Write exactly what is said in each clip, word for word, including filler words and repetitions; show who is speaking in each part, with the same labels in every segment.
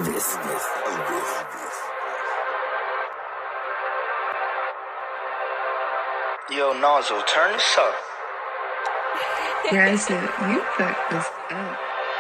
Speaker 1: Elvis.
Speaker 2: Yo, Nozzle, turn this up.
Speaker 3: Yeah, I said, you fucked this up.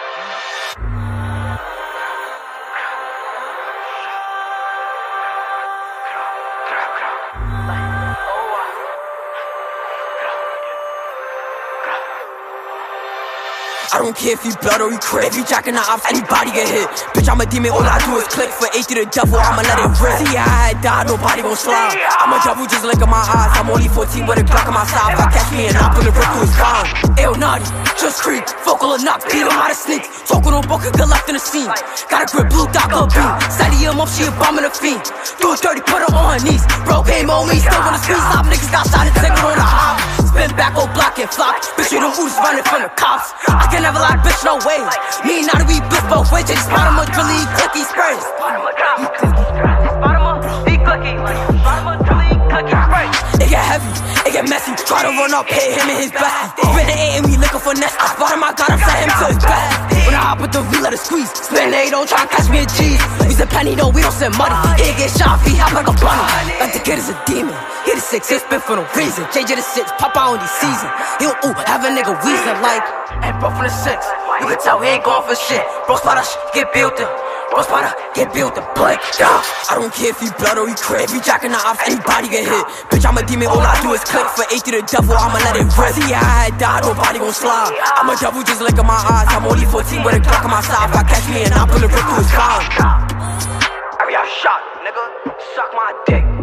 Speaker 1: I don't care if you blood or you crib. If you jacking the ops, anybody get hit. Bitch, I'm a demon, all I do is click. For eight to the devil, I'ma let it rip. See, I had died, nobody gon' slide. I'm a devil, just look at my eyes. I'm only fourteen with a Glock on my side. If I catch me and I pull it rip through his spine. Ayo, naughty, just creep. Vocal or knock, beat him out of sneak. Talking on book, get left in the scene. Got a grip, blue dot, go beat. Saddy him up, she a bomb in the fiend. Do it dirty, put her on her knees. Bro came on me, still wanna squeeze. Stop, niggas got shot and take it on the hop. Spin back, go block and flop. Bitch, you the who's running from the cops. I can never lie, bitch, no way. Me not to be bitch, both ways. Just spot him a drilly, clicky sprays. Spot him a, he clicky. Spot him a drilly, clicky sprays. It get heavy, it get messy. Try to run up, hit him and his best. Spin the eight and we looking for nest. I spot him, I got him, set him to his best. When I hop with the V, let it squeeze. Spin eight, don't try to catch me a cheese. We a penny, no, we don't send money. He get shot, he hop like a bunny. Like the kid is a demon. He the six, he spit for no reason. J J the six, pop out on these season. He'll ooh, have a nigga wheezing like. And bro from the six, you can tell he ain't going for shit. Bro spotter, get built in. Bro spotter, get built in. Blake, yeah. I don't care if you blood or you crib. If you jacking the ops, anybody get hit. Bitch, I'm a demon, all I do is click. For eight to the devil, I'ma let it rip. See, I had died, nobody gon' slide. I'm a devil, just look at my eyes. I'm only fourteen with a Glock on my side. If I catch me and I pull it rip through his spine. I be out shot, nigga. Suck my dick.